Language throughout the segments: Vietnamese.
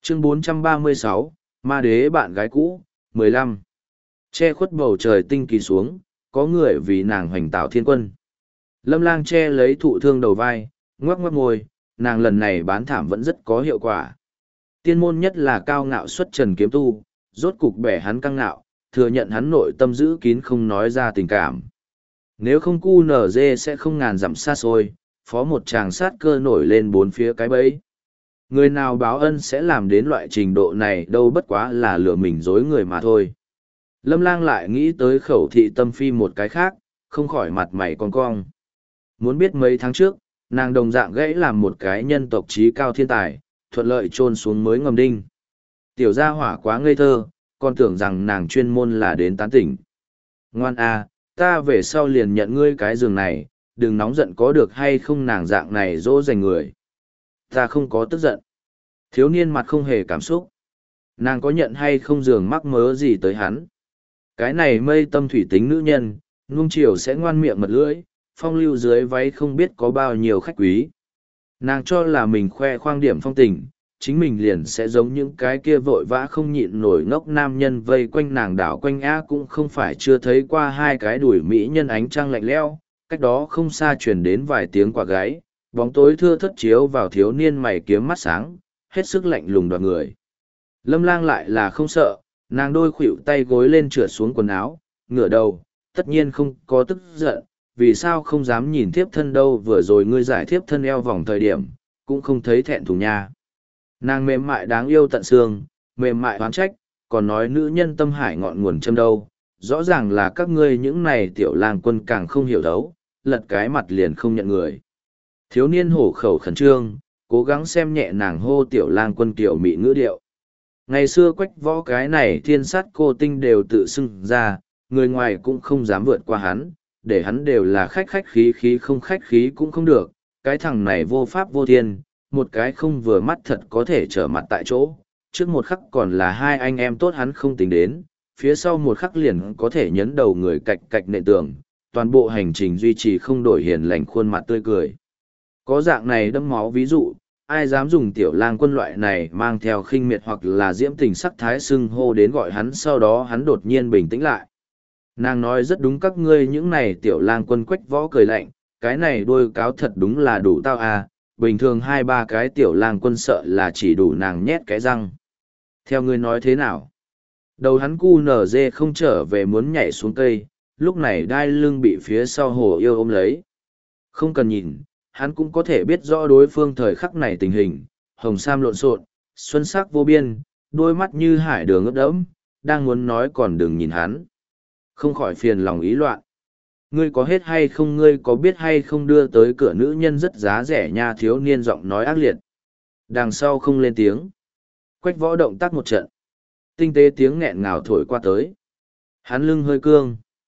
Chương 436, Ma đế bạn gái cũ, 15. Che khuất bầu trời tinh kỳ xuống, có người vì nàng hoành tạo thiên quân. Lâm Lang che lấy thụ thương đầu vai, ngoắc ngoắc môi, nàng lần này bán thảm vẫn rất có hiệu quả. Tiên môn nhất là cao ngạo xuất trần kiếm tu, rốt cục bẻ hắn căng ngạo, thừa nhận hắn nội tâm giữ kín không nói ra tình cảm. Nếu không QNZ sẽ không ngàn dặm xa xôi, phó một chàng sát cơ nổi lên bốn phía cái bẫy. Người nào báo ân sẽ làm đến loại trình độ này đâu, bất quá là lừa mình dối người mà thôi. Lâm Lang lại nghĩ tới Khẩu Thị Tâm Phi một cái khác, không khỏi mặt mày con cong. Muốn biết mấy tháng trước, nàng đồng dạng gãy làm một cái nhân tộc trí cao thiên tài, thuận lợi chôn xuống mới ngầm đinh. Tiểu gia hỏa quá ngây thơ, còn tưởng rằng nàng chuyên môn là đến tán tỉnh. Ngoan a, ta về sau liền nhận ngươi cái giường này, đừng nóng giận có được hay không, nàng dạng này dỗ dành người. Ta không có tức giận. Thiếu niên mặt không hề cảm xúc. Nàng có nhận hay không giường mắc mớ gì tới hắn. Cái này mây tâm thủy tính nữ nhân, nuông chiều sẽ ngoan miệng mật lưỡi, phong lưu dưới váy không biết có bao nhiêu khách quý. Nàng cho là mình khoe khoang điểm phong tình, chính mình liền sẽ giống những cái kia vội vã không nhịn nổi ngốc nam nhân vây quanh nàng đảo quanh á, cũng không phải chưa thấy qua hai cái đùi mỹ nhân ánh trăng lạnh lẽo, cách đó không xa truyền đến vài tiếng quả gáy, bóng tối thưa thất chiếu vào thiếu niên mày kiếm mắt sáng, hết sức lạnh lùng đoạt người. Lâm Lang lại là không sợ, nàng đôi khuỷu tay gối lên trượt xuống quần áo, ngửa đầu, tất nhiên không có tức giận, vì sao không dám nhìn thiếp thân đâu, vừa rồi ngươi giải thiếp thân eo vòng thời điểm, cũng không thấy thẹn thùng nha. Nàng mềm mại đáng yêu tận xương, mềm mại oán trách, còn nói nữ nhân tâm hải ngọn nguồn châm đâu, rõ ràng là các ngươi những này tiểu lang quân càng không hiểu đấu, lật cái mặt liền không nhận người. Thiếu niên hổ khẩu khẩn trương, cố gắng xem nhẹ nàng hô tiểu lang quân tiểu mị ngữ điệu. Ngày xưa Quách Võ cái này thiên sát cô tinh đều tự xưng ra, người ngoài cũng không dám vượt qua hắn, để hắn đều là khách khí không khách khí cũng không được, cái thằng này vô pháp vô thiên, một cái không vừa mắt thật có thể trở mặt tại chỗ, trước một khắc còn là hai anh em tốt hắn không tính đến, phía sau một khắc liền có thể nhấn đầu người cạch cạch nệ tường, toàn bộ hành trình duy trì không đổi hiền lành khuôn mặt tươi cười. Có dạng này đẫm máu ví dụ, ai dám dùng tiểu lang quân loại này mang theo khinh miệt hoặc là diễm tình sắc thái xưng hô đến gọi hắn, sau đó hắn đột nhiên bình tĩnh lại. Nàng nói rất đúng, các ngươi những này tiểu lang quân. Quách Võ cười lạnh, cái này đôi cáo thật đúng là đủ tao à, bình thường hai ba cái tiểu lang quân sợ là chỉ đủ nàng nhét cái răng. Theo ngươi nói thế nào? Đầu hắn cu nở dê không trở về muốn nhảy xuống cây, lúc này đai lưng bị phía sau hồ yêu ôm lấy. Không cần nhìn, hắn cũng có thể biết rõ đối phương thời khắc này tình hình, hồng sam lộn xộn, xuân sắc vô biên, đôi mắt như hải đường ướt đẫm, đang muốn nói còn đừng nhìn hắn. Không khỏi phiền lòng ý loạn. Ngươi có hết hay không, ngươi có biết hay không, đưa tới cửa nữ nhân rất giá rẻ nha. Thiếu niên giọng nói ác liệt. Đằng sau không lên tiếng. Quách Võ động tác một trận. Tinh tế tiếng nghẹn ngào thổi qua tới. Hắn lưng hơi cương.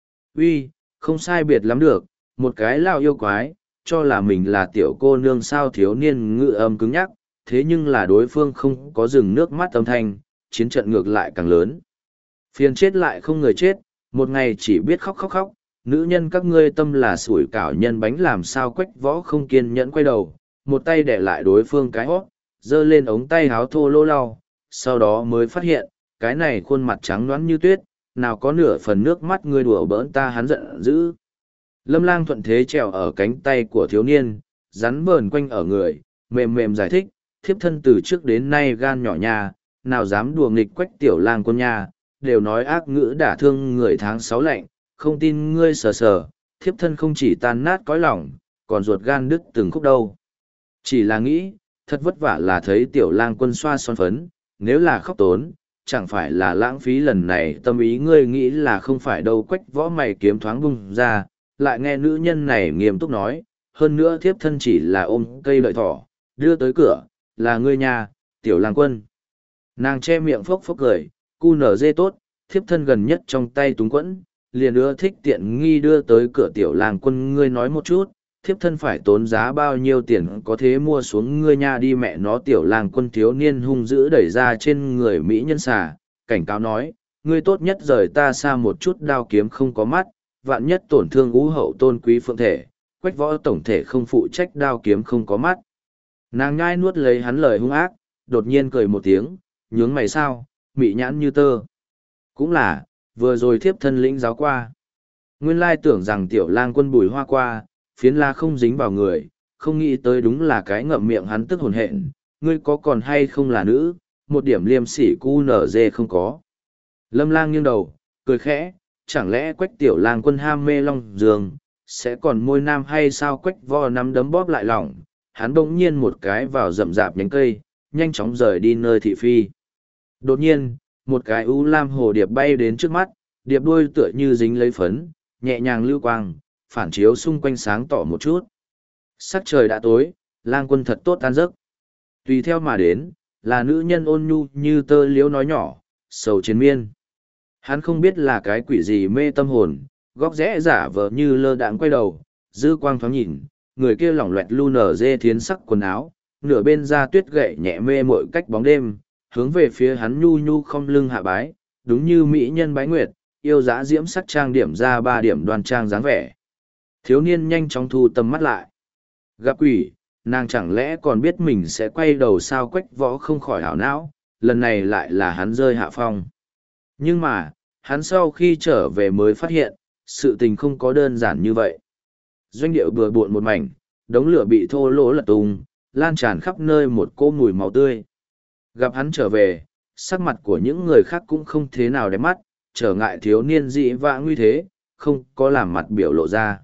Uy, không sai biệt lắm được, một cái lao yêu quái, cho là mình là tiểu cô nương sao. Thiếu niên ngự âm cứng nhắc, thế nhưng là đối phương không có dừng nước mắt âm thanh, chiến trận ngược lại càng lớn. Phiền chết lại không người chết, một ngày chỉ biết khóc khóc khóc, nữ nhân các ngươi tâm là sủi cảo nhân bánh làm sao. Quách Võ không kiên nhẫn quay đầu, một tay để lại đối phương cái hót, giơ lên ống tay háo thô lô lau, sau đó mới phát hiện, cái này khuôn mặt trắng nõn như tuyết, nào có nửa phần nước mắt. Ngươi đùa bỡn ta, hắn giận dữ. Lâm Lang thuận thế trèo ở cánh tay của thiếu niên, rắn vờn quanh ở người, mềm mềm giải thích, thiếp thân từ trước đến nay gan nhỏ nha, nào dám đùa nghịch Quách tiểu lang quân nha, đều nói ác ngữ đả thương người tháng 6 lạnh, không tin ngươi sờ sờ, thiếp thân không chỉ tan nát cõi lòng, còn ruột gan đứt từng khúc đâu. Chỉ là nghĩ, thật vất vả là thấy tiểu lang quân xoa son phấn, nếu là khóc tốn, chẳng phải là lãng phí lần này tâm ý. Ngươi nghĩ là không phải đâu. Quách Võ mày kiếm thoáng bung ra, lại nghe nữ nhân này nghiêm túc nói, hơn nữa thiếp thân chỉ là ôm cây lợi thỏ, đưa tới cửa, là ngươi nhà, tiểu lang quân. Nàng che miệng phốc phốc cười, cu nở dê tốt, thiếp thân gần nhất trong tay túng quẫn, liền ưa thích tiện nghi đưa tới cửa tiểu lang quân. Ngươi nói một chút, thiếp thân phải tốn giá bao nhiêu tiền có thế mua xuống ngươi nha đi mẹ nó. Tiểu lang quân thiếu niên hung dữ đẩy ra trên người mỹ nhân xà, cảnh cáo nói, ngươi tốt nhất rời ta xa một chút, đao kiếm không có mắt, vạn nhất tổn thương ú hậu tôn quý phượng thể. Quách Võ tổng thể không phụ trách đao kiếm không có mắt. Nàng nhai nuốt lấy hắn lời hung ác, đột nhiên cười một tiếng, nhướng mày sao, mị nhãn như tơ. Cũng là, vừa rồi thiếp thân lĩnh giáo qua. Nguyên lai tưởng rằng tiểu lang quân bùi hoa qua, phiến la không dính vào người, không nghĩ tới đúng là cái ngậm miệng hắn tức hồn hện, ngươi có còn hay không là nữ, một điểm liêm sỉ cu nở dê không có. Lâm lang nghiêng đầu, cười khẽ, chẳng lẽ quách tiểu lang quân ham mê long giường, sẽ còn môi nam hay sao? Quách vo nắm đấm bóp lại lỏng, hắn bỗng nhiên một cái vào rậm rạp nhánh cây, nhanh chóng rời đi nơi thị phi. Đột nhiên, một cái u lam hồ điệp bay đến trước mắt, điệp đuôi tựa như dính lấy phấn, nhẹ nhàng lưu quang, phản chiếu xung quanh sáng tỏ một chút. Sắc trời đã tối, lang quân thật tốt tan giấc. Tùy theo mà đến, là nữ nhân ôn nhu như tơ liếu nói nhỏ, sầu chiến miên. Hắn không biết là cái quỷ gì mê tâm hồn, góc rẽ giả vờ như lơ đãng quay đầu, dư quang thoáng nhìn, người kia lỏng loẹt lu nở dê thiến sắc quần áo, nửa bên da tuyết gậy nhẹ mê mội cách bóng đêm, hướng về phía hắn nhu nhu không lưng hạ bái, đúng như mỹ nhân bái nguyệt, yêu dã diễm sắc trang điểm ra 3 điểm đoan trang dáng vẻ. Thiếu niên nhanh chóng thu tầm mắt lại. Gặp quỷ, nàng chẳng lẽ còn biết mình sẽ quay đầu sao? Quách võ không khỏi hảo não, lần này lại là hắn rơi hạ phong. Nhưng mà, hắn sau khi trở về mới phát hiện, sự tình không có đơn giản như vậy. Doanh điệu bừa bộn một mảnh, đống lửa bị thô lỗ lật tung, lan tràn khắp nơi một cỗ mùi máu tươi. Gặp hắn trở về, sắc mặt của những người khác cũng không thế nào đẹp mắt, trở ngại thiếu niên dị vãng nguy thế, không có làm mặt biểu lộ ra.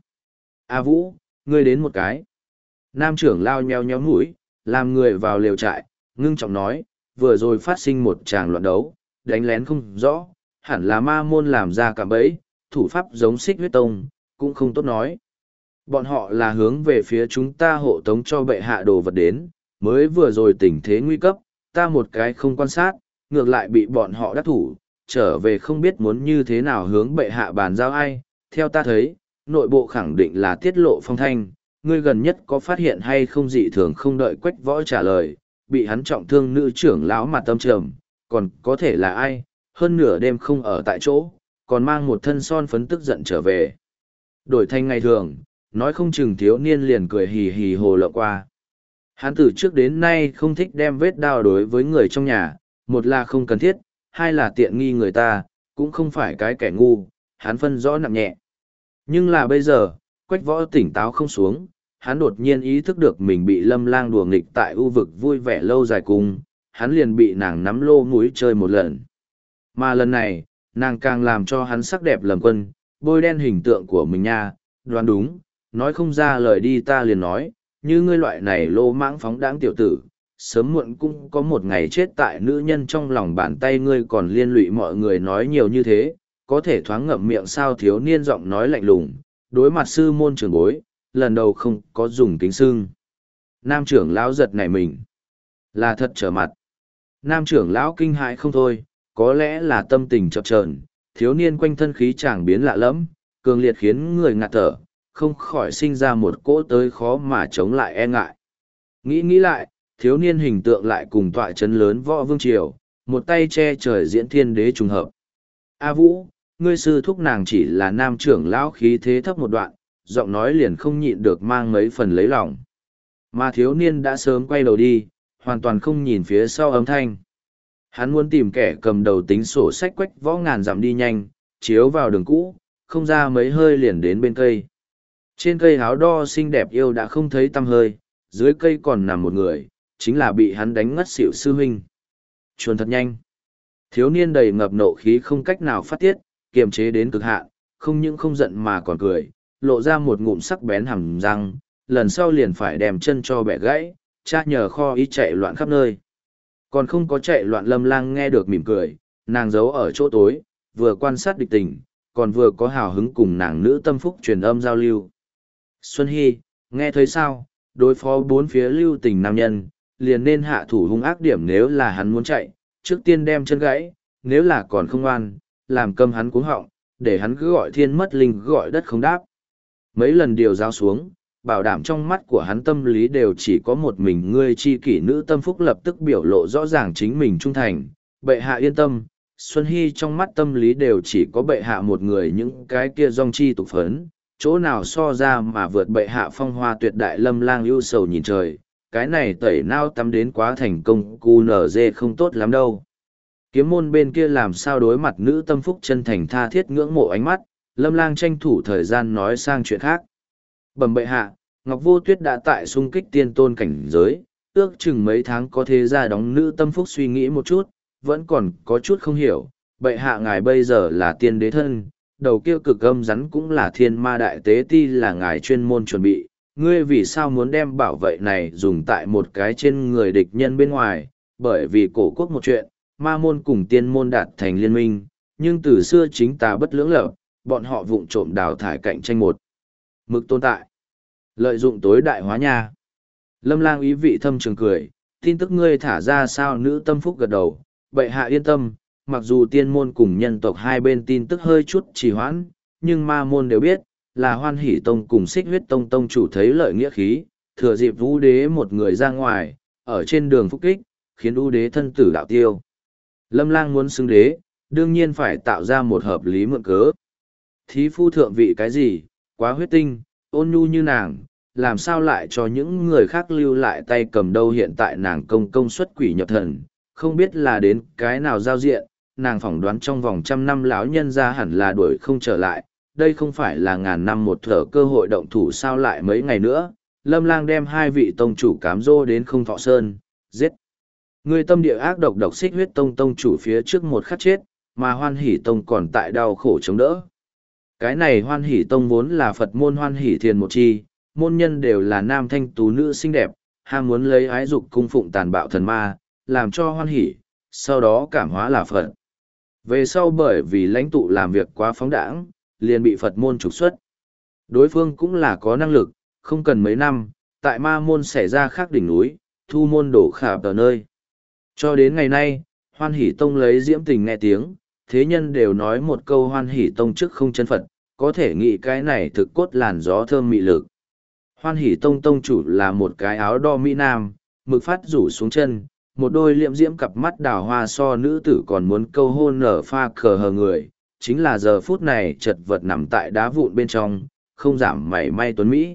A Vũ, ngươi đến một cái. Nam trưởng lao nheo nhéo mũi, làm người vào lều trại, ngưng trọng nói, vừa rồi phát sinh một tràng loạn đấu, đánh lén không rõ, hẳn là ma môn làm ra cả bẫy, thủ pháp giống Xích Huyết Tông, cũng không tốt nói. Bọn họ là hướng về phía chúng ta hộ tống cho bệ hạ đồ vật đến, mới vừa rồi tình thế nguy cấp, ta một cái không quan sát, ngược lại bị bọn họ đắc thủ, trở về không biết muốn như thế nào hướng bệ hạ bàn giao ai. Theo ta thấy, nội bộ khẳng định là tiết lộ phong thanh, ngươi gần nhất có phát hiện hay không dị thường? Không đợi Quách Võ trả lời, bị hắn trọng thương nữ trưởng lão mặt tâm trầm, còn có thể là ai, hơn nửa đêm không ở tại chỗ, còn mang một thân son phấn tức giận trở về. Đổi thành ngày thường, nói không chừng thiếu niên liền cười hì hì hồ lộng qua. Hắn từ trước đến nay không thích đem vết đao đối với người trong nhà, một là không cần thiết, hai là tiện nghi người ta, cũng không phải cái kẻ ngu, hắn phân rõ nặng nhẹ. Nhưng là bây giờ, Quách Võ tỉnh táo không xuống, hắn đột nhiên ý thức được mình bị Lâm Lang đùa nghịch tại u vực vui vẻ lâu dài cùng, hắn liền bị nàng nắm lô mũi chơi một lần. Mà lần này, nàng càng làm cho hắn sắc đẹp lầm quân, bôi đen hình tượng của mình nha, đoán đúng, nói không ra lời đi ta liền nói, như ngươi loại này lô mãng phóng đãng tiểu tử, sớm muộn cũng có một ngày chết tại nữ nhân trong lòng bàn tay ngươi. Còn liên lụy mọi người nói nhiều như thế, có thể thoáng ngậm miệng sao? Thiếu niên giọng nói lạnh lùng, đối mặt sư môn trưởng bối, lần đầu không có dùng kính sưng. Nam trưởng lão giật nảy mình, là thật trở mặt. Nam trưởng lão kinh hãi không thôi, có lẽ là tâm tình chập chờn, thiếu niên quanh thân khí chàng biến lạ lẫm, cường liệt khiến người ngạt thở, không khỏi sinh ra một cỗ tới khó mà chống lại e ngại. Nghĩ lại, thiếu niên hình tượng lại cùng tọa chấn lớn võ vương triều, một tay che trời diễn thiên đế trùng hợp. A Vũ, ngươi sư thúc nàng chỉ là nam trưởng lão khí thế thấp một đoạn, giọng nói liền không nhịn được mang mấy phần lấy lòng. Mà thiếu niên đã sớm quay đầu đi, hoàn toàn không nhìn phía sau âm thanh. Hắn muốn tìm kẻ cầm đầu tính sổ sách. Quách Võ ngàn dặm đi nhanh, chiếu vào đường cũ, không ra mấy hơi liền đến bên cây. Trên cây áo đo xinh đẹp yêu đã không thấy tăm hơi, dưới cây còn nằm một người, chính là bị hắn đánh ngất xỉu sư huynh. Chuồn thật nhanh. Thiếu niên đầy ngập nộ khí không cách nào phát tiết, kiềm chế đến cực hạn, không những không giận mà còn cười, lộ ra một ngụm sắc bén hàm răng, lần sau liền phải đem chân cho bẻ gãy, cha nhờ kho ý chạy loạn khắp nơi. Còn không có chạy loạn. Lâm Lang nghe được mỉm cười, nàng giấu ở chỗ tối, vừa quan sát địch tình, còn vừa có hào hứng cùng nàng nữ tâm phúc truyền âm giao lưu. Xuân Hy, nghe thấy sao? Đối phó bốn phía lưu tình nam nhân, liền nên hạ thủ hung ác điểm. Nếu là hắn muốn chạy, trước tiên đem chân gãy, nếu là còn không ngoan, làm câm hắn cuống họng, để hắn cứ gọi thiên mất linh gọi đất không đáp. Mấy lần điều giao xuống, bảo đảm trong mắt của hắn tâm lý đều chỉ có một mình ngươi. Chi kỷ nữ tâm phúc lập tức biểu lộ rõ ràng chính mình trung thành, bệ hạ yên tâm. Xuân Hy trong mắt tâm lý đều chỉ có bệ hạ một người, những cái kia dòng chi tục phấn, chỗ nào so ra mà vượt bệ hạ phong hoa tuyệt đại. Lâm Lang ưu sầu nhìn trời, cái này tẩy nao tắm đến quá thành công QNZ không tốt lắm đâu. Kiếm môn bên kia làm sao đối mặt nữ tâm phúc chân thành tha thiết ngưỡng mộ ánh mắt, Lâm Lang tranh thủ thời gian nói sang chuyện khác. Bẩm bệ hạ, Ngọc Vô Tuyết đã tại xung kích tiên tôn cảnh giới, ước chừng mấy tháng có thế ra đóng nữ tâm phúc suy nghĩ một chút, vẫn còn có chút không hiểu, bệ hạ ngài bây giờ là tiên đế thân, đầu kia cực âm rắn cũng là thiên ma đại tế ti là ngài chuyên môn chuẩn bị, ngươi vì sao muốn đem bảo vệ này dùng tại một cái trên người địch nhân bên ngoài, bởi vì cổ quốc một chuyện, ma môn cùng tiên môn đạt thành liên minh, nhưng từ xưa chính tà bất lưỡng lập, bọn họ vụng trộm đào thải cạnh tranh một mực tồn tại. Lợi dụng tối đại hóa nha. Lâm Lang ý vị thâm trường cười, tin tức ngươi thả ra sao nữ tâm phúc gật đầu, bệ hạ yên tâm, mặc dù tiên môn cùng nhân tộc hai bên tin tức hơi chút trì hoãn, nhưng ma môn đều biết, là Hoan Hỷ Tông cùng Xích Huyết Tông tông chủ thấy lợi nghĩa khí, thừa dịp Vũ Đế một người ra ngoài, ở trên đường phúc kích, khiến Vũ Đế thân tử đạo tiêu. Lâm Lang muốn xưng đế, đương nhiên phải tạo ra một hợp lý mượn cớ. Thí phu thượng vị cái gì, quá huyết tinh, ôn nhu như nàng, làm sao lại cho những người khác lưu lại tay cầm đâu hiện tại nàng công suất quỷ nhập thần, không biết là đến cái nào giao diện, nàng phỏng đoán trong vòng 100 năm lão nhân ra hẳn là đuổi không trở lại, đây không phải là ngàn năm một thở cơ hội động thủ sao lại mấy ngày nữa, Lâm Lang đem hai vị tông chủ cám dỗ đến không thọ sơn, giết. Người tâm địa ác độc độc Xích Huyết Tông tông chủ phía trước một khắc chết, mà Hoan Hỷ Tông còn tại đau khổ chống đỡ. Cái này Hoan Hỷ Tông vốn là Phật môn Hoan Hỷ Thiền một chi, môn nhân đều là nam thanh tú nữ xinh đẹp, ham muốn lấy ái dục cung phụng tàn bạo thần ma, làm cho hoan hỷ, sau đó cảm hóa là Phật. Về sau bởi vì lãnh tụ làm việc quá phóng đãng, liền bị Phật môn trục xuất. Đối phương cũng là có năng lực, không cần mấy năm, tại ma môn xảy ra khác đỉnh núi, thu môn đổ khả tờ nơi. Cho đến ngày nay, Hoan Hỷ Tông lấy diễm tình nghe tiếng, thế nhân đều nói một câu Hoan Hỷ Tông trước không chân Phật, có thể nghĩ cái này thực cốt làn gió thơm mị lực. Hoan Hỷ Tông tông chủ là một cái áo đo mỹ nam, mực phát rủ xuống chân, một đôi liệm diễm cặp mắt đào hoa so nữ tử còn muốn câu hôn nở pha khờ hờ người, chính là giờ phút này chật vật nằm tại đá vụn bên trong, không giảm mảy may tuấn Mỹ.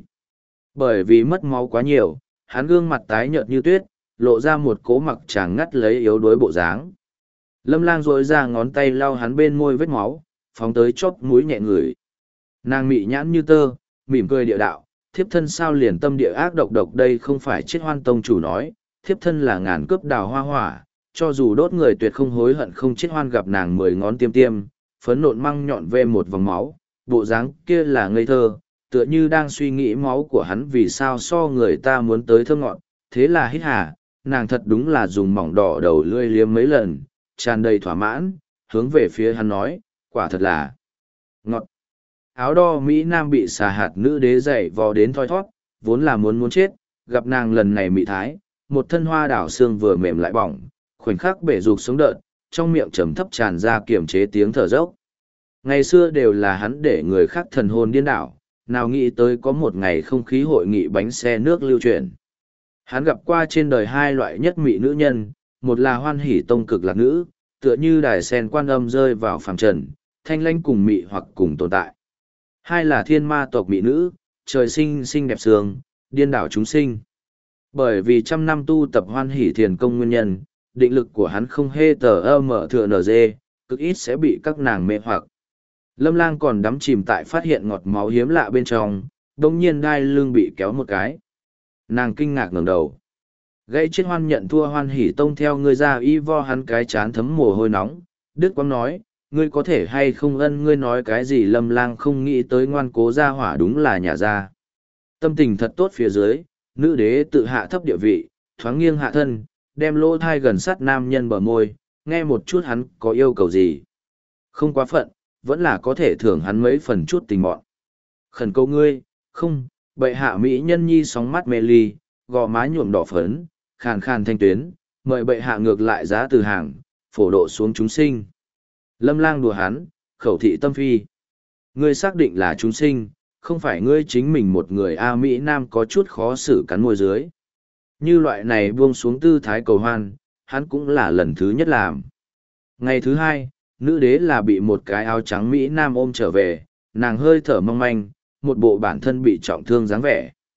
Bởi vì mất máu quá nhiều, hắn gương mặt tái nhợt như tuyết, lộ ra một cố mặc chàng ngắt lấy yếu đuối bộ dáng. Lâm Lang rỗi ra ngón tay lau hắn bên môi vết máu, phóng tới chóp mũi nhẹ ngửi. Nàng mị nhãn như tơ, mỉm cười địa đạo, thiếp thân sao liền tâm địa ác độc độc đây không phải chết Hoan tông chủ nói, thiếp thân là ngàn cướp đào hoa hỏa, cho dù đốt người tuyệt không hối hận không chết Hoan gặp nàng 10 ngón tiêm tiêm, phấn nộn măng nhọn về một vòng máu, bộ dáng kia là ngây thơ, tựa như đang suy nghĩ máu của hắn vì sao so người ta muốn tới thơ ngọn, thế là hít hà, nàng thật đúng là dùng mỏng đỏ đầu lươi liếm mấy lần, tràn đầy thỏa mãn, hướng về phía hắn nói, quả thật là ngọt. Áo đo Mỹ Nam bị xà hạt nữ đế dậy vò đến thoi thoát, vốn là muốn chết, gặp nàng lần này mị thái, một thân hoa đảo xương vừa mềm lại bỏng, khoảnh khắc bể rụt sống đợt, trong miệng trầm thấp tràn ra kiềm chế tiếng thở dốc. Ngày xưa đều là hắn để người khác thần hồn điên đảo, nào nghĩ tới có một ngày không khí hội nghị bánh xe nước lưu chuyển. Hắn gặp qua trên đời hai loại nhất mị nữ nhân, một là Hoan Hỷ Tông cực lạc nữ, tựa như đài sen quan âm rơi vào phàm trần, thanh lãnh cùng mị hoặc cùng tồn tại. Hai là thiên ma tộc mỹ nữ, trời sinh xinh đẹp sương, điên đảo chúng sinh. Bởi vì 100 năm tu tập Hoan Hỷ Thiền công nguyên nhân, định lực của hắn không hề mở thừa nở dê, cực ít sẽ bị các nàng mê hoặc. Lâm Lang còn đắm chìm tại phát hiện ngọt máu hiếm lạ bên trong, đồng nhiên đai lưng bị kéo một cái. Nàng kinh ngạc ngẩng đầu. Gãy chết Hoan nhận thua Hoan Hỷ Tông theo ngươi ra y vo hắn cái chán thấm mồ hôi nóng, Đức Quang nói, ngươi có thể hay không ngươi nói cái gì Lâm Lang không nghĩ tới ngoan cố gia hỏa đúng là nhà gia. Tâm tình thật tốt phía dưới, nữ đế tự hạ thấp địa vị, thoáng nghiêng hạ thân, đem lỗ thai gần sát nam nhân bờ môi, nghe một chút hắn có yêu cầu gì. Không quá phận, vẫn là có thể thưởng hắn mấy phần chút tình mọn. Khẩn cầu ngươi, không, bệ hạ mỹ nhân nhi sóng mắt mê ly, gò má nhuộm đỏ phấn, khàn khàn thanh tuyến, mời bệ hạ ngược lại giá từ hàng, phổ độ xuống chúng sinh. Lâm Lang đùa hắn, khẩu thị tâm phi. Ngươi xác định là chúng sinh, không phải ngươi chính mình một người A Mỹ Nam có chút khó xử cắn môi dưới. Như loại này buông xuống tư thái cầu hoan, hắn cũng là lần thứ nhất làm. Ngày thứ hai, nữ đế là bị một cái áo trắng Mỹ Nam ôm trở về, nàng hơi thở mong manh, một bộ bản thân bị trọng thương dáng vẻ.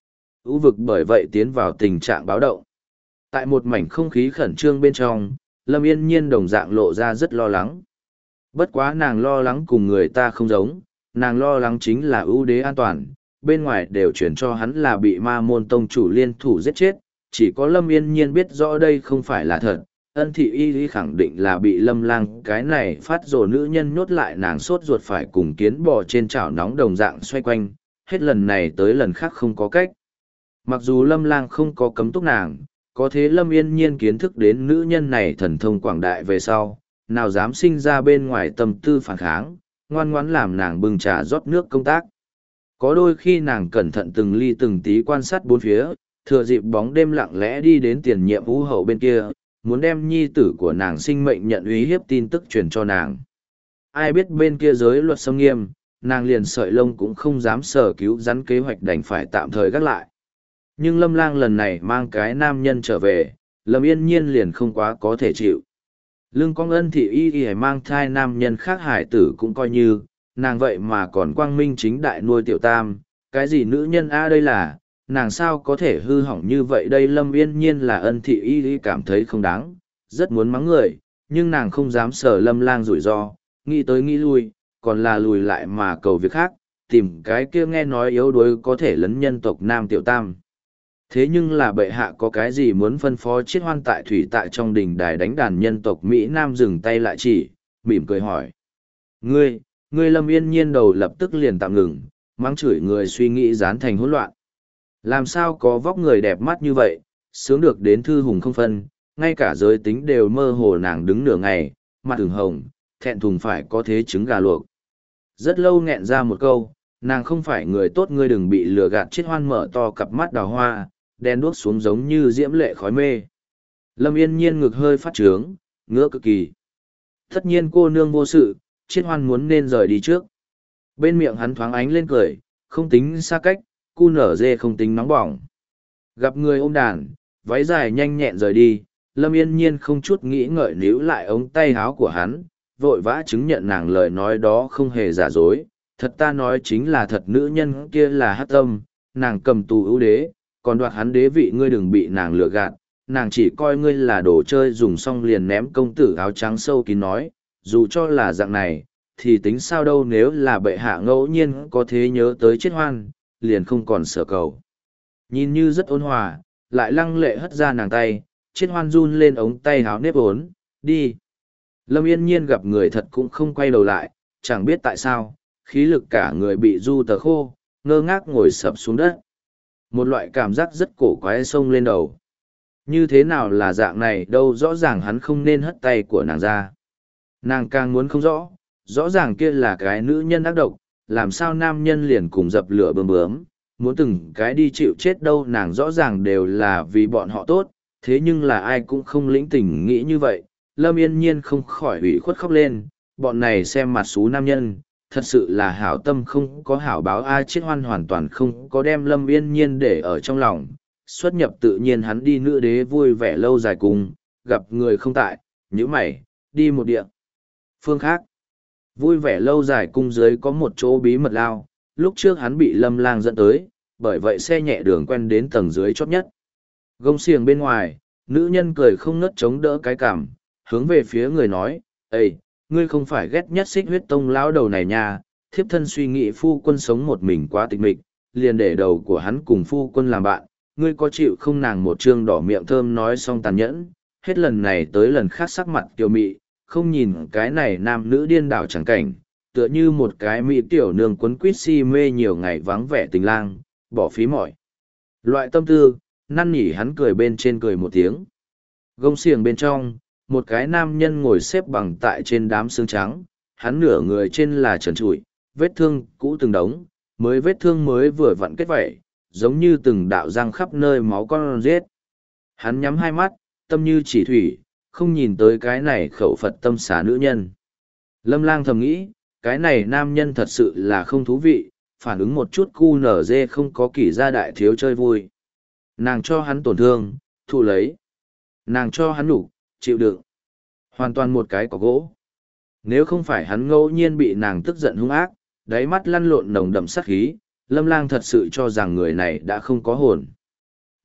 ưu vực bởi vậy tiến vào tình trạng báo động. Tại một mảnh không khí khẩn trương bên trong, Lâm Yên Nhiên đồng dạng lộ ra rất lo lắng. Bất quá nàng lo lắng cùng người ta không giống, nàng lo lắng chính là ưu đế an toàn, bên ngoài đều chuyển cho hắn là bị ma môn tông chủ liên thủ giết chết, chỉ có Lâm Yên Nhiên biết rõ đây không phải là thật. Ân thị y khẳng định là bị Lâm Lang cái này phát rồ nữ nhân nhốt lại, nàng sốt ruột phải cùng kiến bò trên chảo nóng đồng dạng xoay quanh, hết lần này tới lần khác không có cách. Mặc dù Lâm Lang không có cấm túc nàng, có thế Lâm Yên Nhiên kiến thức đến nữ nhân này thần thông quảng đại về sau, nào dám sinh ra bên ngoài tâm tư phản kháng, ngoan ngoãn làm nàng bưng trà rót nước công tác. Có đôi khi nàng cẩn thận từng ly từng tí quan sát bốn phía, thừa dịp bóng đêm lặng lẽ đi đến tiền nhiệm vũ hậu bên kia, muốn đem nhi tử của nàng sinh mệnh nhận uy hiếp tin tức truyền cho nàng. Ai biết bên kia giới luật xâm nghiêm, nàng liền sợi lông cũng không dám sờ cứu rắn, kế hoạch đành phải tạm thời gác lại. Nhưng Lâm Lang lần này mang cái nam nhân trở về, Lâm Yên Nhiên liền không quá có thể chịu. Lương Quang Ân thị y mang thai nam nhân khác hải tử cũng coi như, nàng vậy mà còn quang minh chính đại nuôi tiểu tam, cái gì nữ nhân a đây là, nàng sao có thể hư hỏng như vậy đây. Lâm Yên Nhiên là Ân thị y cảm thấy không đáng, rất muốn mắng người, nhưng nàng không dám sờ Lâm Lang rủi ro, nghĩ tới nghĩ lui, còn là lùi lại mà cầu việc khác, tìm cái kia nghe nói yếu đuối có thể lấn nhân tộc nam tiểu tam. Thế nhưng là bệ hạ có cái gì muốn phân phó Chiết Hoan tại thủy tại trong đình đài đánh đàn nhân tộc Mỹ Nam dừng tay lại chỉ, mỉm cười hỏi. Ngươi Lâm Yên Nhiên đầu lập tức liền tạm ngừng, mắng chửi người suy nghĩ dán thành hỗn loạn. Làm sao có vóc người đẹp mắt như vậy, sướng được đến thư hùng không phân, ngay cả giới tính đều mơ hồ. Nàng đứng nửa ngày, mặt ửng hồng, thẹn thùng phải có thế trứng gà luộc. Rất lâu nghẹn ra một câu, nàng không phải người tốt, ngươi đừng bị lừa gạt. Chiết Hoan mở to cặp mắt đào hoa, đen đuốc xuống giống như diễm lệ khói mê. Lâm Yên Nhiên ngực hơi phát trướng, ngứa cực kỳ. Tất nhiên cô nương vô sự, Chiết Hoan muốn nên rời đi trước. Bên miệng hắn thoáng ánh lên cười, không tính xa cách, cu nở dê không tính nóng bỏng. Gặp người ôm đàn, váy dài nhanh nhẹn rời đi, Lâm Yên Nhiên không chút nghĩ ngợi níu lại ống tay áo của hắn, vội vã chứng nhận nàng lời nói đó không hề giả dối. Thật, ta nói chính là thật, nữ nhân kia là hắc tâm, nàng cầm tù ưu đế, còn đoạt hắn đế vị, ngươi đừng bị nàng lừa gạt, nàng chỉ coi ngươi là đồ chơi dùng xong liền ném. Công tử áo trắng sâu kín nói, dù cho là dạng này, thì tính sao đâu, nếu là bệ hạ ngẫu nhiên có thế nhớ tới Chiết Hoan, liền không còn sợ cầu. Nhìn như rất ôn hòa, lại lăng lệ hất ra nàng tay, Chiết Hoan run lên ống tay háo nếp ốn, đi. Lâm Yên Nhiên gặp người thật cũng không quay đầu lại, chẳng biết tại sao, khí lực cả người bị du tờ khô, ngơ ngác ngồi sập xuống đất. Một loại cảm giác rất cổ quái xông lên đầu. Như thế nào là dạng này đâu, rõ ràng hắn không nên hất tay của nàng ra. Nàng càng muốn không rõ, rõ ràng kia là cái nữ nhân ác độc, làm sao nam nhân liền cùng dập lửa bướm bướm, muốn từng cái đi chịu chết đâu. Nàng rõ ràng đều là vì bọn họ tốt, thế nhưng là ai cũng không lĩnh tình nghĩ như vậy. Lâm Yên Nhiên không khỏi ủy khuất khóc lên, bọn này xem mặt xú nam nhân, thật sự là hảo tâm không có hảo báo. A Chiết Hoan hoàn toàn không có đem Lâm Yên Nhiên để ở trong lòng, xuất nhập tự nhiên. Hắn đi nữ đế vui vẻ lâu dài cùng, gặp người không tại, nhíu mày, đi một địa phương khác. Vui vẻ lâu dài cung dưới có một chỗ bí mật lao, lúc trước hắn bị Lâm Lang dẫn tới, bởi vậy xe nhẹ đường quen đến tầng dưới chót nhất. Gông xiềng bên ngoài, nữ nhân cười không ngớt chống đỡ cái cằm, hướng về phía người nói, Ê, ngươi không phải ghét nhất Xích Huyết Tông lão đầu này nha, thiếp thân suy nghĩ phu quân sống một mình quá tịch mịch, liền để đầu của hắn cùng phu quân làm bạn, ngươi có chịu không? Nàng một trương đỏ miệng thơm nói xong tàn nhẫn, hết lần này tới lần khác sắc mặt kiều mị, không nhìn cái này nam nữ điên đảo chẳng cảnh, tựa như một cái mỹ tiểu nương quấn quýt si mê nhiều ngày vắng vẻ tình lang, bỏ phí mỏi loại tâm tư, năn nỉ hắn. Cười bên trên cười một tiếng. Gông xiềng bên trong, một cái nam nhân ngồi xếp bằng tại trên đám xương trắng, hắn nửa người trên là trần trụi, vết thương cũ từng đống, mới vết thương mới vừa vặn kết vảy, giống như từng đạo răng khắp nơi máu con rết. Hắn nhắm hai mắt, tâm như chỉ thủy, không nhìn tới cái này khẩu Phật tâm xá nữ nhân. Lâm Lang thầm nghĩ, cái này nam nhân thật sự là không thú vị, phản ứng một chút cu nở dê không có kỷ gia đại thiếu chơi vui. Nàng cho hắn tổn thương, thụ lấy. Nàng cho hắn đủ, chịu đựng. Hoàn toàn một cái cỏ gỗ. Nếu không phải hắn ngẫu nhiên bị nàng tức giận hung ác, đáy mắt lăn lộn nồng đậm sát khí, Lâm Lang thật sự cho rằng người này đã không có hồn.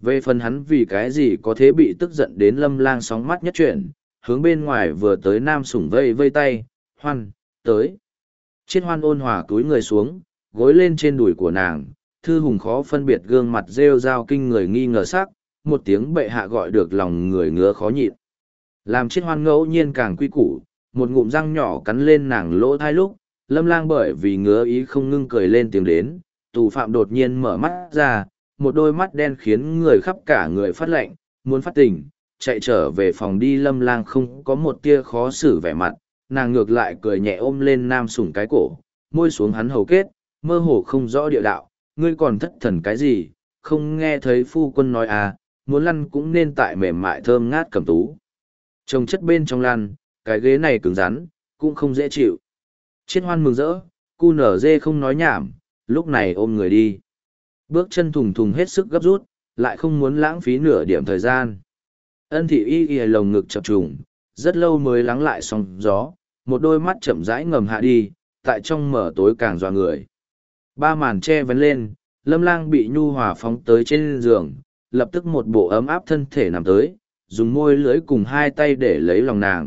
Về phần hắn vì cái gì có thế bị tức giận đến Lâm Lang sóng mắt nhất chuyển, hướng bên ngoài vừa tới Nam Sủng vây vây tay, Hoan, tới. Chiết Hoan ôn hòa cúi người xuống, gối lên trên đùi của nàng, Thư Hùng khó phân biệt gương mặt rêu rao kinh người nghi ngờ sắc, một tiếng bệ hạ gọi được lòng người ngứa khó nhịn. Làm Chiết Hoan ngẫu nhiên càng quy củ, một ngụm răng nhỏ cắn lên nàng lỗ thai lúc, Lâm Lang bởi vì ngứa ý không ngưng cười lên tiếng đến, tù phạm đột nhiên mở mắt ra, một đôi mắt đen khiến người khắp cả người phát lạnh, muốn phát tỉnh, chạy trở về phòng đi. Lâm Lang không có một tia khó xử vẻ mặt, nàng ngược lại cười nhẹ ôm lên Nam Sủng cái cổ, môi xuống hắn hầu kết, mơ hồ không rõ địa đạo, ngươi còn thất thần cái gì, không nghe thấy phu quân nói à, muốn lăn cũng nên tại mềm mại thơm ngát cẩm tú. Trông chất bên trong lăn, cái ghế này cứng rắn, cũng không dễ chịu. Chiết Hoan mừng rỡ, cu nở dê không nói nhảm, lúc này ôm người đi. Bước chân thùng thùng hết sức gấp rút, lại không muốn lãng phí nửa điểm thời gian. Ân thị y y lồng ngực chập trùng, rất lâu mới lắng lại sóng gió, một đôi mắt chậm rãi ngầm hạ đi, tại trong mở tối càng dọa người. Ba màn che vén lên, Lâm Lang bị nhu hòa phóng tới trên giường, lập tức một bộ ấm áp thân thể nằm tới, dùng môi lưỡi cùng hai tay để lấy lòng nàng.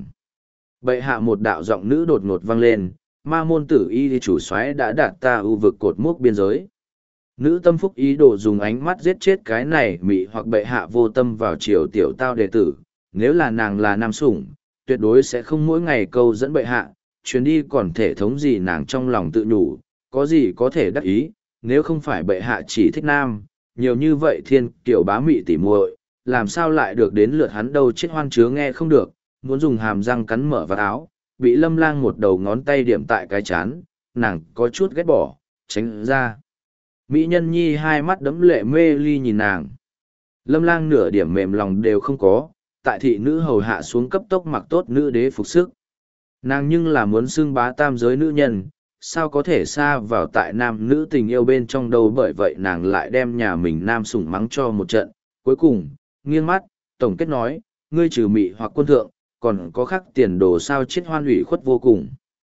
Bệ hạ, một đạo giọng nữ đột ngột vang lên, ma môn tử y thì chủ soái đã đạt ta ưu vực cột mốc biên giới. Nữ tâm phúc ý đồ dùng ánh mắt giết chết cái này mị hoặc bệ hạ vô tâm vào triều tiểu tao đệ tử, nếu là nàng là nam sủng, tuyệt đối sẽ không mỗi ngày câu dẫn bệ hạ, chuyến đi còn thể thống gì nàng trong lòng tự nhủ, có gì có thể đắc ý, nếu không phải bệ hạ chỉ thích nam, nhiều như vậy thiên kiểu bá mị tỉ muội, làm sao lại được đến lượt hắn đâu. Chiết Hoan chứa nghe không được, muốn dùng hàm răng cắn mở vạt áo, bị Lâm Lang một đầu ngón tay điểm tại cái chán, nàng có chút ghét bỏ, tránh ra. Mỹ nhân nhi hai mắt đẫm lệ mê ly nhìn nàng. Lâm Lang nửa điểm mềm lòng đều không có, tại thị nữ hầu hạ xuống cấp tốc mặc tốt nữ đế phục sức. Nàng nhưng là muốn xưng bá tam giới nữ nhân, sao có thể xa vào tại nam nữ tình yêu bên trong đâu. Bởi vậy nàng lại đem nhà mình nam sủng mắng cho một trận, cuối cùng, nghiêng mắt, tổng kết nói, ngươi trừ mị hoặc quân thượng, còn có khắc tiền đồ sao. Chiết Hoan ủy khuất vô cùng.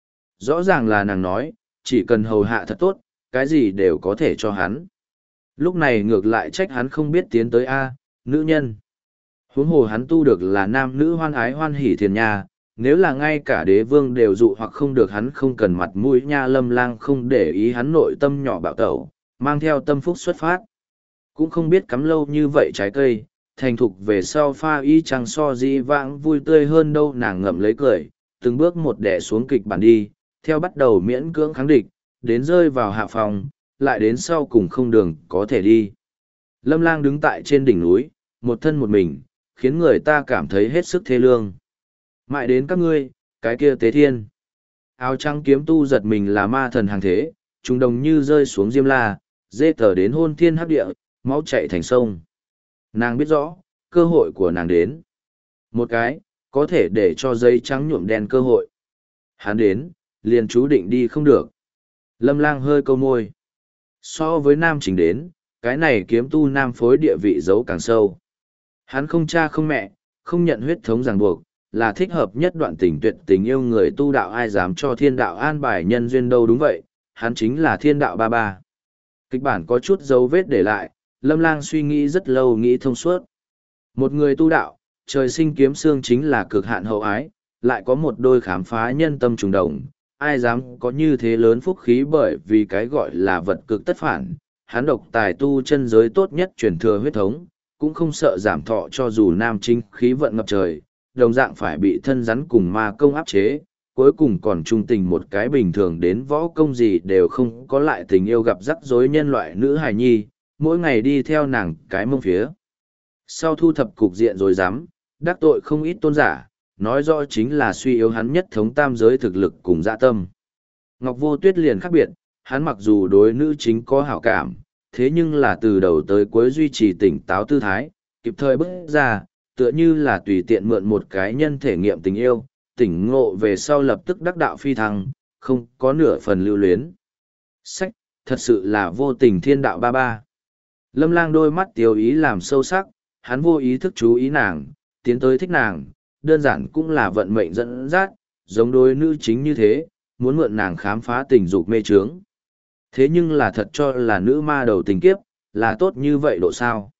Rõ ràng là nàng nói, chỉ cần hầu hạ thật tốt, cái gì đều có thể cho hắn. Lúc này ngược lại trách hắn không biết tiến tới A, nữ nhân. Huống hồ hắn tu được là nam nữ hoan ái hoan hỷ thiền nha, nếu là ngay cả đế vương đều dụ hoặc không được hắn không cần mặt mũi nha. Lâm Lang không để ý hắn nội tâm nhỏ bạo tẩu, mang theo tâm phúc xuất phát. Cũng không biết cắm lâu như vậy trái cây, thành thục về sau pha y chẳng so di vãng vui tươi hơn đâu. Nàng ngậm lấy cười, từng bước một đẻ xuống kịch bản đi, theo bắt đầu miễn cưỡng kháng địch, đến rơi vào hạ phòng, lại đến sau cùng không đường có thể đi. Lâm Lang đứng tại trên đỉnh núi, một thân một mình, khiến người ta cảm thấy hết sức thê lương. Mãi đến các ngươi, cái kia tế thiên. Áo trắng kiếm tu giật mình là ma thần hàng thế, trùng đồng như rơi xuống diêm la, dê tờ đến hôn thiên hấp địa, máu chạy thành sông. Nàng biết rõ, cơ hội của nàng đến. Một cái, có thể để cho giấy trắng nhuộm đen cơ hội. Hắn đến, liền chú định đi không được. Lâm Lang hơi câu môi. So với nam chính đến, cái này kiếm tu nam phối địa vị giấu càng sâu. Hắn không cha không mẹ, không nhận huyết thống ràng buộc, là thích hợp nhất đoạn tình tuyệt tình yêu người tu đạo. Ai dám cho thiên đạo an bài nhân duyên đâu. Đúng vậy, hắn chính là thiên đạo ba ba. Kịch bản có chút dấu vết để lại, Lâm Lang suy nghĩ rất lâu nghĩ thông suốt. Một người tu đạo, trời sinh kiếm xương chính là cực hạn hậu ái, lại có một đôi khám phá nhân tâm trùng đồng. Ai dám có như thế lớn phúc khí, bởi vì cái gọi là vật cực tất phản, hắn độc tài tu chân giới tốt nhất truyền thừa huyết thống, cũng không sợ giảm thọ cho dù nam chính khí vận ngập trời, đồng dạng phải bị thân rắn cùng ma công áp chế, cuối cùng còn trung tình một cái bình thường đến võ công gì đều không có, lại tình yêu gặp rắc rối nhân loại nữ hài nhi, mỗi ngày đi theo nàng cái mông phía. Sau thu thập cục diện rồi dám, đắc tội không ít tôn giả, nói rõ chính là suy yếu hắn nhất thống tam giới thực lực cùng dạ tâm. Ngọc Vô Tuyết liền khác biệt, hắn mặc dù đối nữ chính có hảo cảm, thế nhưng là từ đầu tới cuối duy trì tỉnh táo tư thái, kịp thời bước ra, tựa như là tùy tiện mượn một cái nhân thể nghiệm tình yêu, tỉnh ngộ về sau lập tức đắc đạo phi thăng, không có nửa phần lưu luyến. Sách, thật sự là vô tình thiên đạo ba ba. Lâm Lang đôi mắt tiêu ý làm sâu sắc, hắn vô ý thức chú ý nàng, tiến tới thích nàng, đơn giản cũng là vận mệnh dẫn dắt, giống đối nữ chính như thế, muốn mượn nàng khám phá tình dục mê trướng. Thế nhưng là thật cho là nữ ma đầu tình kiếp, là tốt như vậy độ sao.